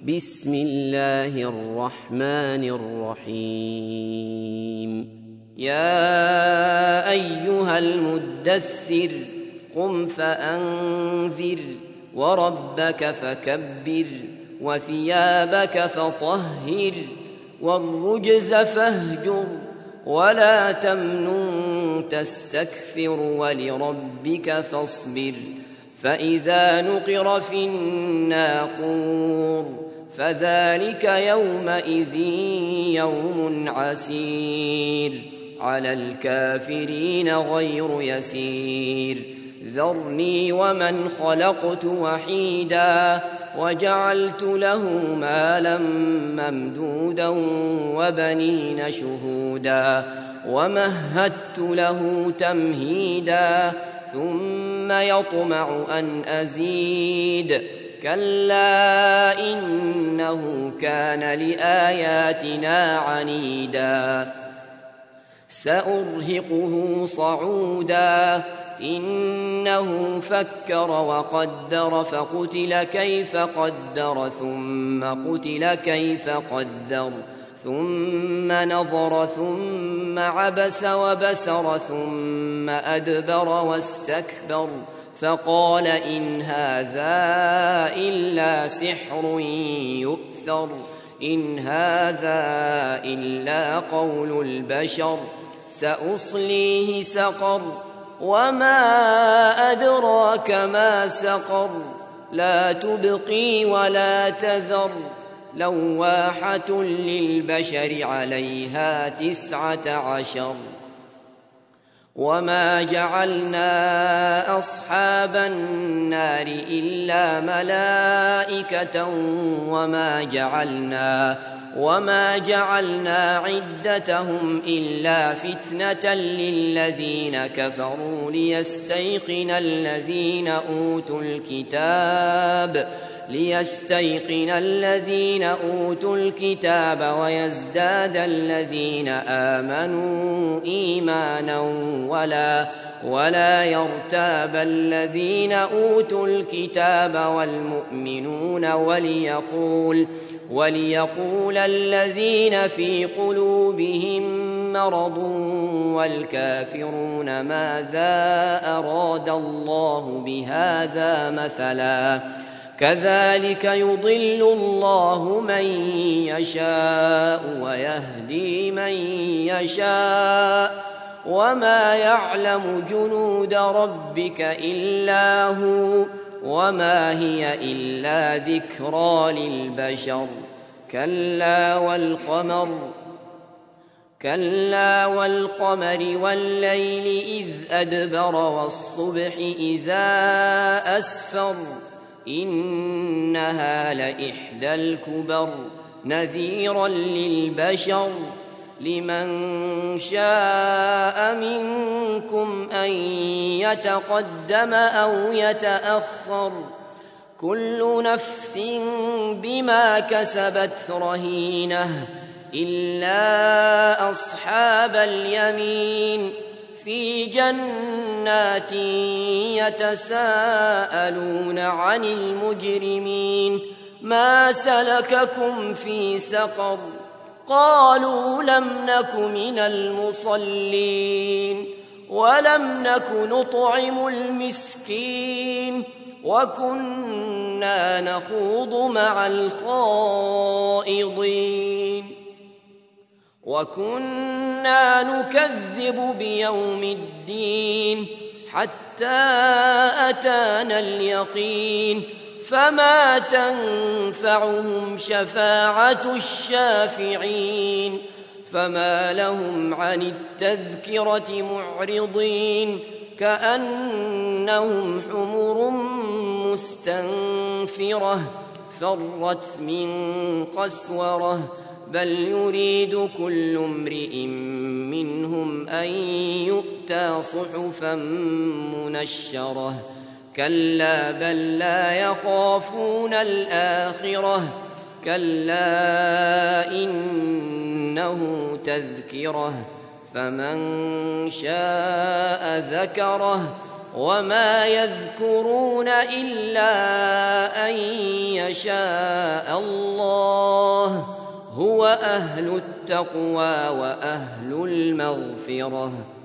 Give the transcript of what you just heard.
بسم الله الرحمن الرحيم يا أيها المدثر قم فأنذر وربك فكبر وثيابك فطهر والرجز فاهجر ولا تمنن تستكثر ولربك فاصبر فإذا نقر في الناقور فذلك يومئذ يوم عسير على الكافرين غير يسير ذرني ومن خلقت وحيدا وجعلت له مالا ممدودا وبنين شهودا ومهدت له تمهيدا ثم يطمع أن أزيد كلا إنه كان لآياتنا عنيدا سأرهقه صعودا إنه فكر وقدر فقتل كيف قدر ثم قتل كيف قدر ثم نظر ثم عبس وبسر ثم أدبر واستكبر فقال إن هذا إلا سحر يؤثر إن هذا إلا قول البشر سأصليه سقر وما أدراك ما سقر لا تبقي ولا تذر لواحة للبشر عليها 19 وما جعلنا أصحاب النار إلا ملائكة وما جعلنا عدتهم إلا فتنة للذين كفروا ليستيقن الذين أوتوا الكتاب ويزداد الذين آمنوا إيمانا ولا يرتاب الذين أوتوا الكتاب والمؤمنون وليقول الذين في قلوبهم مرض والكافرون ماذا أراد الله بهذا مثلا كذلك يضل الله من يشاء ويهدي من يشاء وما يعلم جنود ربك إلا هو وما هي إلا ذكرى للبشر كلا والقمر والليل إذ أدبر والصبح إذا أسفر إنها لإحدى الكبر نذيرا للبشر لمن شاء منكم أن يتقدم أو يتأخر كل نفس بما كسبت رهينة إلا أصحاب اليمين في جنات يتساءلون عن المجرمين ما سلككم في سقر قالوا لم نك من المصلين ولم نك نطعم المسكين وكنا نخوض مع الخائضين وكنا نكذب بيوم الدين حتى أتانا اليقين فما تنفعهم شفاعة الشافعين فما لهم عن التذكرة معرضين كأنهم حمر مستنفرة فرت من قسورة بل يريد كل امرئ منهم أن يؤتى صحفا منشرة كلا بل لا يخافون الآخرة كلا إنه تذكرة فمن شاء ذكره وما يذكرون إلا أن يشاء الله هو أهل التقوى وأهل المغفرة